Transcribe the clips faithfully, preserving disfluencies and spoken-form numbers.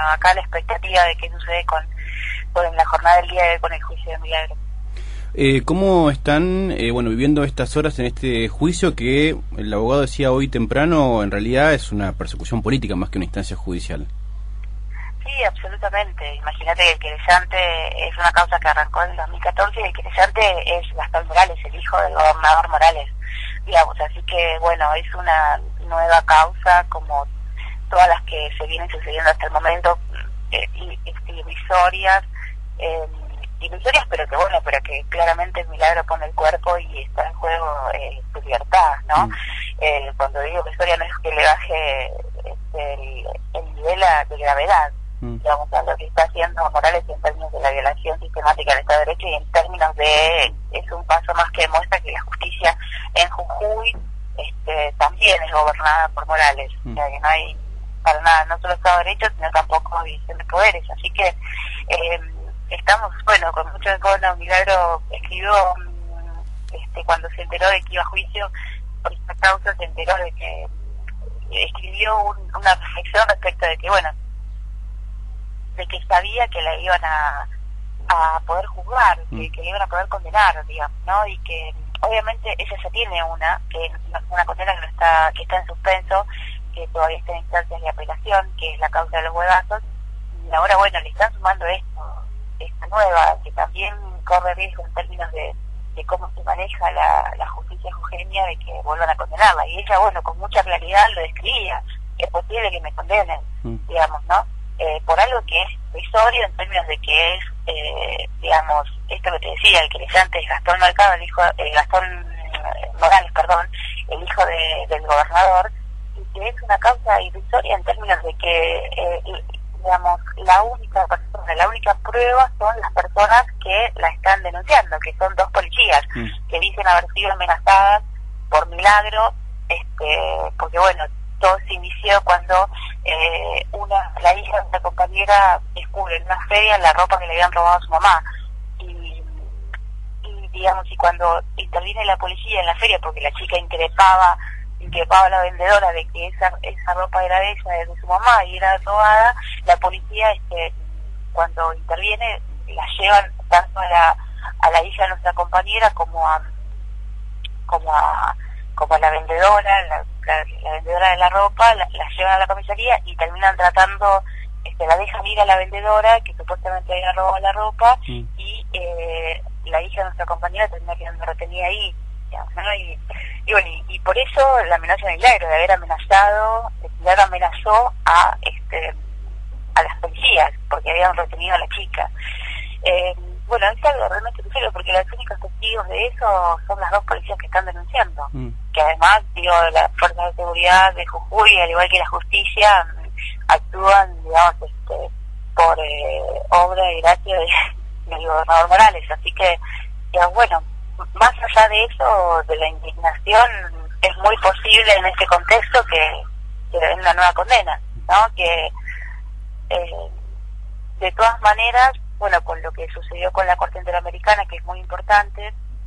acá la expectativa de qué sucede con, con la jornada del día de hoy con el juicio de Milagro. Eh, ¿Cómo están eh, bueno viviendo estas horas en este juicio que el abogado decía hoy temprano, en realidad es una persecución política más que una instancia judicial? Sí, absolutamente. Imagínate que el querellante es una causa que arrancó en el dos mil catorce y el querellante es Gastón Morales, el hijo del gobernador Morales, digamos. Así que, bueno, es una nueva causa como todas las que se vienen sucediendo hasta el momento, eh, divisorias, eh, divisorias, pero que bueno, pero que claramente Milagro pone el cuerpo y está en juego eh, su libertad, ¿no? Mm. Eh, cuando digo divisoria no es que le baje este, el, el nivel de gravedad, mm. digamos, a lo que está haciendo Morales en términos de la violación sistemática del Estado de Derecho y en términos de, es un paso más que demuestra que la justicia en Jujuy este, también es gobernada por Morales, mm. o sea que no hay para nada, no solo Estado de Derecho, sino tampoco división de poderes, así que eh, estamos, bueno, con mucho encono. Milagro escribió, este, cuando se enteró de que iba a juicio por esta causa, se enteró de que escribió un, una reflexión respecto de que, bueno, de que sabía que la iban a, a poder juzgar, mm. que, que la iban a poder condenar, digamos, ¿no? Y que obviamente ella ya tiene una, que una condena que no está, que está en suspenso, que todavía está en instancias de apelación, que es la causa de los huevazos, y ahora, bueno, le están sumando esto, esta nueva, que también corre riesgo en términos de, de cómo se maneja la, la justicia jujeña, de que vuelvan a condenarla. Y ella, bueno, con mucha claridad lo describía, es posible que me condenen, mm. digamos, ¿no? Eh, por algo que es risorio en términos de que es, eh, digamos, esto que te decía, el querellante es Gastón Mercado, el hijo, eh, Gastón eh, Morales, perdón, el hijo de, del gobernador, y que es una causa irrisoria en términos de que, eh, digamos, la única persona, la única prueba son las personas que la están denunciando, que son dos policías, mm. que dicen haber sido amenazadas por Milagro, este, porque bueno, todo se inició cuando eh, una la hija de una compañera descubre en una feria la ropa que le habían robado a su mamá, y, y digamos, y cuando interviene la policía en la feria, porque la chica increpaba increpaba a la vendedora de que esa esa ropa era de ella, de su mamá, y era robada, la policía, este, cuando interviene, la llevan tanto a la a la hija de nuestra compañera como a como a como a la vendedora, la, la, la vendedora de la ropa, la, la llevan a la comisaría y terminan tratando, este, la dejan ir a la vendedora que supuestamente había robado la ropa, sí. y eh, la hija de nuestra compañera termina quedando retenida ahí, digamos, ¿no? Y, y bueno, y, y por eso la amenaza de Milagro, de haber amenazado, Milagro amenazó a este a las policías, porque habían retenido a la chica. Eh, bueno, es algo realmente serio, porque los únicos testigos de eso son las dos policías que están denunciando, mm. que además, digo, las fuerzas de seguridad de Jujuy, al igual que la justicia, actúan, digamos, este, por eh, obra y gracia de, del gobernador Morales, así que, digamos, bueno, más allá de eso, de la indignación, es muy posible en este contexto que, que den una nueva condena, ¿no? Que eh, de todas maneras, bueno, con lo que sucedió con la Corte Interamericana, que es muy importante,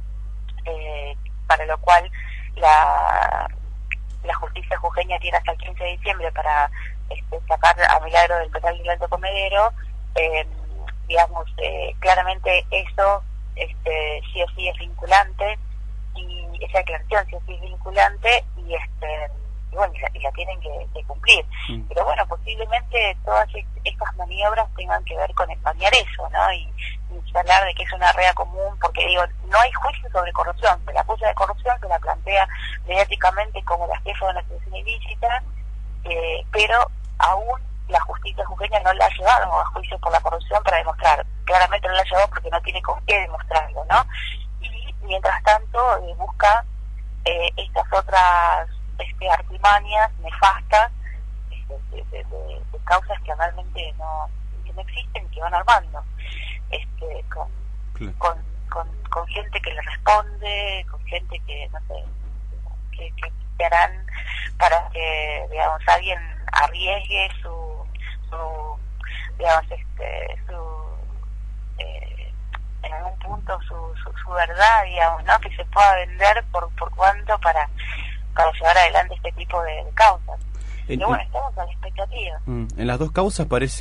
eh, para lo cual la la justicia jujeña tiene hasta el quince de diciembre para este, sacar a Milagro del penal del Alto Comedero, eh, digamos, eh, claramente eso este, sí o sí es vinculante, y esa declaración sí o sí es vinculante, y este y bueno, y la, y la tienen que, que cumplir. Mm. Pero bueno, posiblemente todas estas maniobras tengan que ver con empañar eso, ¿no? Y, y hablar de que es una rea común, porque digo, no hay juicio sobre corrupción, se la acusa de corrupción, se la plantea mediáticamente como la jefa de una asociación ilícita, eh, pero aún la justicia jujeña no la ha llevado a juicio por la corrupción para demostrar, claramente no la ha llevado porque no tiene con qué demostrarlo, ¿no? Y mientras tanto eh, busca eh, estas otras este, artimañas nefastas este, de, de, de, de causas que realmente no, que no existen, que van armando, este, con, claro. con, con, con gente que le responde, con gente que, no sé, que, que, que harán para que, digamos, alguien arriesgue su, su digamos, este, su, eh, en algún punto su, su, su verdad, digamos, ¿no? Que se pueda vender por, por cuánto para, para llevar adelante este tipo de, de causas. En, Pero bueno, estamos a la expectativa. En las dos causas parece,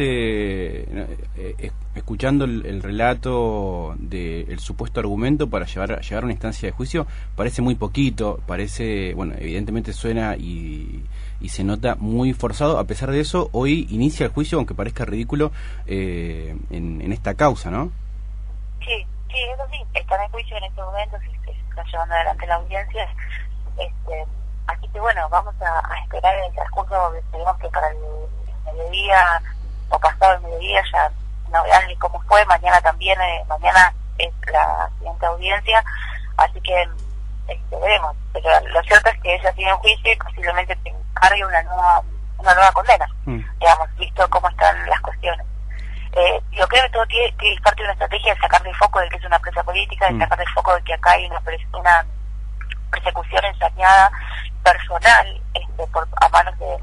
eh, escuchando el, el relato del supuesto argumento para llevar, llegar a una instancia de juicio, parece muy poquito, parece, bueno, evidentemente suena y, y se nota muy forzado. A pesar de eso, hoy inicia el juicio, aunque parezca ridículo, eh, en, en esta causa, ¿no? Sí, sí, eso sí, están en juicio en estos momentos, se está llevando adelante la audiencia. Este, así que bueno, vamos a, a esperar el transcurso, esperemos que para el mediodía o pasado el mediodía ya novedades de cómo fue. Mañana también, eh, mañana es la siguiente audiencia, así que este, veremos. Pero lo cierto es que ella tiene un juicio y posiblemente te encargue una nueva, una nueva condena, mm. digamos, visto cómo están las cuestiones. Eh, yo creo que todo tiene, que es parte de una estrategia de sacar del foco de que es una presa política, de mm. sacar del foco de que acá hay una, una persecución ensañada personal este, por, a manos de,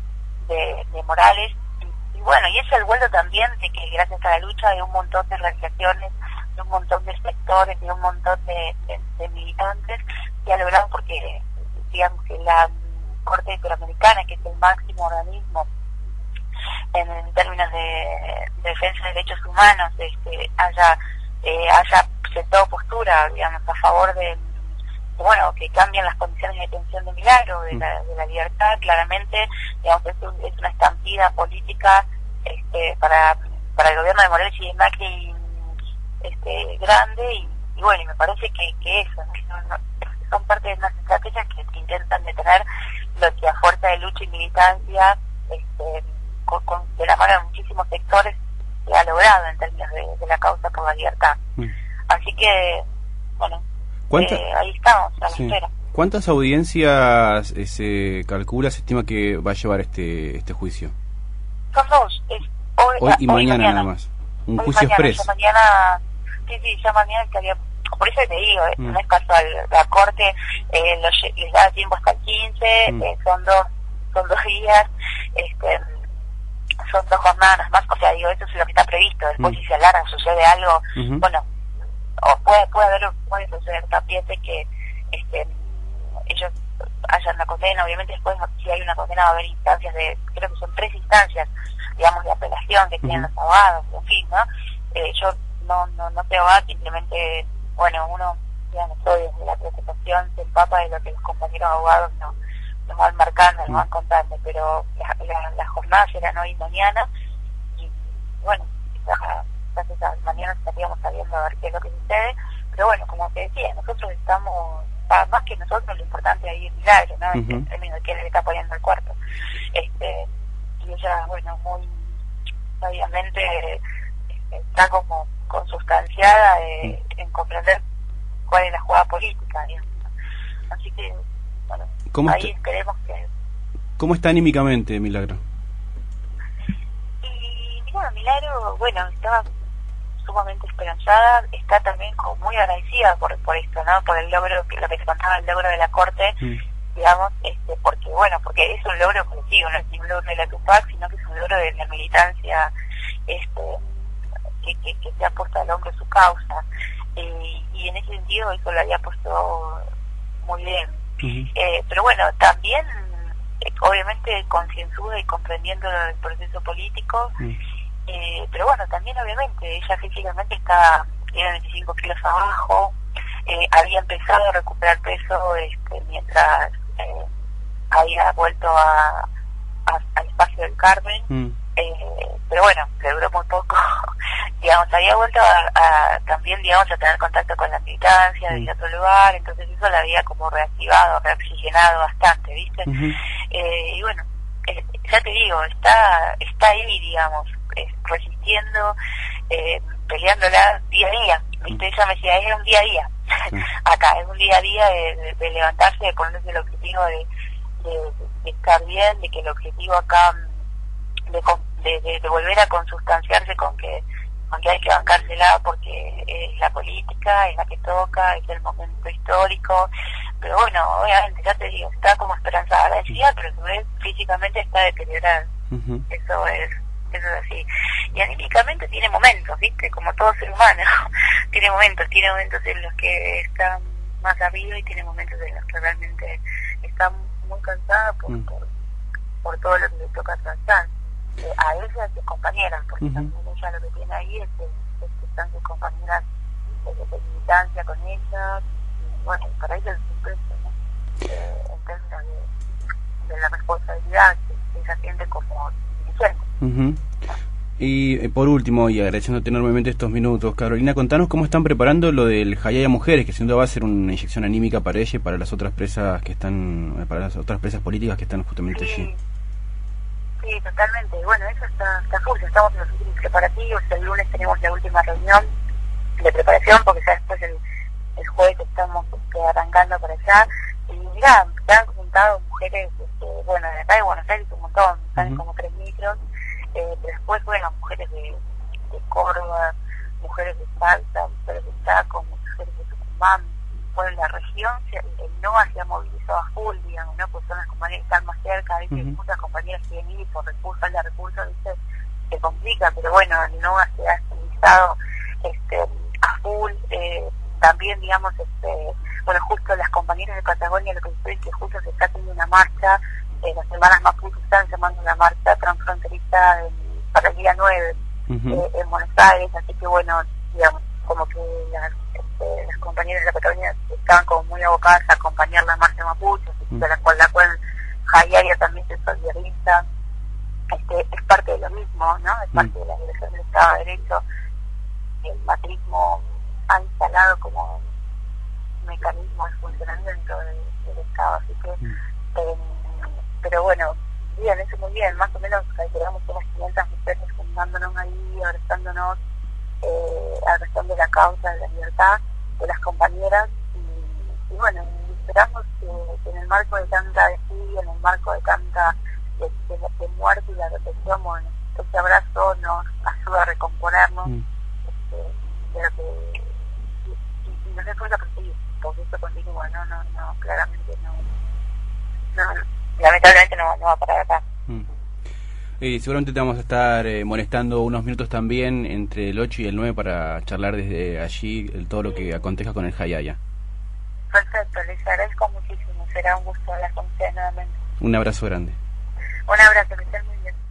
de, de Morales. Y, y bueno, y es el vuelo también de que gracias a la lucha de un montón de organizaciones, de un montón de sectores, de un montón de, de, de militantes, que ha logrado, porque digamos que la Corte Interamericana, que es el máximo organismo en, en términos de, de defensa de derechos humanos, este, haya, eh, haya sentado postura, digamos, a favor de bueno, que cambian las condiciones de detención de Milagro, de la, de la libertad, claramente, digamos, es, un, es una estampida política este, para para el gobierno de Morales y de Macri este, grande, y, y bueno, y me parece que, que eso, ¿no? No, son parte de unas estrategias que intentan detener lo que a fuerza de lucha y militancia, este, con, con, de la mano de muchísimos sectores, se ha logrado en términos de, de la causa por la libertad. Mm. Así que, bueno, Eh, ahí estamos, a la sí. espera. ¿Cuántas audiencias eh, se calcula, se estima que va a llevar este este juicio? Son dos. Es hoy, hoy y hoy mañana, mañana nada más. Un hoy juicio mañana, expreso. Ya mañana, sí, sí, ya mañana estaría. Por eso te digo, eh, mm. no es casual. La Corte eh, los, les da tiempo hasta el quince, mm. eh, son dos son dos días, este son dos jornadas más. O sea, digo, eso es lo que está previsto. Después, mm. si se alarga, sucede algo, mm-hmm. bueno. O puede puede haber puede suceder también de que este ellos hayan una condena. Obviamente después, si hay una condena, va a haber instancias de, creo que son tres instancias, digamos, de apelación que tienen uh-huh. los abogados, en fin, ¿no? Eh, yo no no no soy abogada, simplemente, bueno, uno, digamos, hoy desde la presentación se empapa de lo que los compañeros abogados nos, nos van marcando, nos uh-huh. van contando, pero las la, la jornadas serán hoy y mañana, y bueno, la, entonces mañana estaríamos sabiendo a ver qué es lo que sucede, pero bueno, como te decía, nosotros estamos, más que nosotros, lo importante ahí es Milagro, ¿no? Uh-huh. En términos de quién le está poniendo el cuarto. Este, y ella, bueno, muy sabiamente este, está como consustanciada eh, uh-huh. en comprender cuál es la jugada política, digamos. Así que, bueno, ahí está? Esperemos que... ¿Cómo está anímicamente Milagro? Y mira, Milagro, bueno, estaba sumamente esperanzada, está también como muy agradecida por por esto, ¿no? Por el logro, lo que se contaba, el logro de la Corte, mm. digamos, este porque, bueno, porque es un logro colectivo, no es ni un logro de la Tupac, sino que es un logro de la militancia este que, que, que se ha puesto al hombro su causa, eh, y en ese sentido eso lo había puesto muy bien. Mm-hmm. Eh, pero bueno, también, eh, obviamente, concienzuda y comprendiendo el proceso político, mm. Eh, pero bueno, también obviamente ella físicamente está, tiene veinticinco kilos abajo, eh, había empezado a recuperar peso este, mientras eh, había vuelto a, a, al espacio del Carmen, mm. eh, pero bueno, le duró muy poco, digamos, había vuelto a, a también, digamos, a tener contacto con la militancia mm. de otro lugar, entonces eso la había como reactivado, reoxigenado bastante, ¿viste? Mm-hmm. Eh, y bueno, eh, ya te digo, está, está ahí, digamos, Eh, resistiendo, eh, peleándola día a día, ¿viste? Ella me decía, es un día a día, sí. Acá, es un día a día de, de, de levantarse, de ponerse el objetivo de, de, de estar bien, de que el objetivo acá, de, de, de, de volver a consustanciarse con que, con que hay que bancársela, porque es la política, es la que toca, es el momento histórico, pero bueno, obviamente, ya te digo, está como esperanzada, la decía, pero a su vez físicamente está deteriorada, uh-huh. eso es eso es así, y anímicamente tiene momentos, ¿viste? Como todo ser humano, tiene momentos, tiene momentos en los que está más arriba y tiene momentos en los que realmente está muy cansada por, mm. por, por todo lo que le toca tratar. Eh, a ella y sus compañeras, porque uh-huh. también ella lo que tiene ahí es que, es que están sus compañeras de, de militancia con ella, y bueno, para ella es un peso, ¿no? Eh, en términos de, de la responsabilidad que ella siente como dirigente. Uh-huh. Y eh, por último, y agradeciéndote enormemente estos minutos, Carolina, contanos cómo están preparando lo del Jayaya Mujeres, que sin duda va a ser una inyección anímica para ella y para las otras presas que están, para las otras presas políticas que están justamente sí. allí. Sí, totalmente. Bueno, eso está, está full. Estamos en los últimos preparativos. El lunes tenemos la última reunión de preparación, porque ya después el, el jueves estamos este, arrancando para allá. Y mirá, se han juntado mujeres, este, bueno, de acá de Buenos Aires un montón, salen uh-huh. como tres micros. Eh, pero después, bueno, mujeres de, de Córdoba, mujeres de Salta, mujeres de Chaco, mujeres de Tucumán. Bueno, en la región el, el NOA se ha movilizado a full, digamos, ¿no? Pues son las compañías que están más cerca, ¿viste? Uh-huh. Muchas compañías quieren ir por recursos, la recursos, ¿viste? Se complica, pero bueno, el NOA se ha movilizado este, a full. Eh, también, digamos, este, bueno, justo las compañeras de Patagonia, lo que estoy es que justo se está haciendo una marcha. Eh, las hermanas Mapuche están llamando una marcha transfronteriza en, para el día nueve uh-huh. eh, en Buenos Aires, así que bueno, digamos, como que las, este, las compañeras de la Patagonia estaban como muy abocadas a acompañar la marcha Mapuche, así que uh-huh. la cual la cual Jayaya también se solidariza. Este, es parte de lo mismo, ¿no? Es parte uh-huh. de la dirección del Estado de Derecho. El macrismo ha instalado como un mecanismo de funcionamiento del, del Estado, así que uh-huh. eh, pero bueno, bien, eso muy bien, más o menos calculamos unas quinientas mujeres juntándonos ahí, abrazándonos, eh, abrazando la causa de la libertad de las compañeras, y, y bueno, esperamos que, que en el marco de tanta desidia, en el marco de tanta de, de, de muerte y la represión, bueno, este abrazo nos ayuda a recomponernos, mm. este, pero que y, y, y nos da cuenta que sí, porque esto continúa, no, no, no, claramente no, no, no. Lamentablemente no, no va a parar acá. Mm. Y seguramente te vamos a estar eh, molestando unos minutos también entre el ocho y el nueve para charlar desde allí el, todo lo que acontezca con el Jayaya. Perfecto, les agradezco muchísimo. Será un gusto hablar con ustedes nuevamente. Un abrazo grande. Un abrazo, que estén muy bien.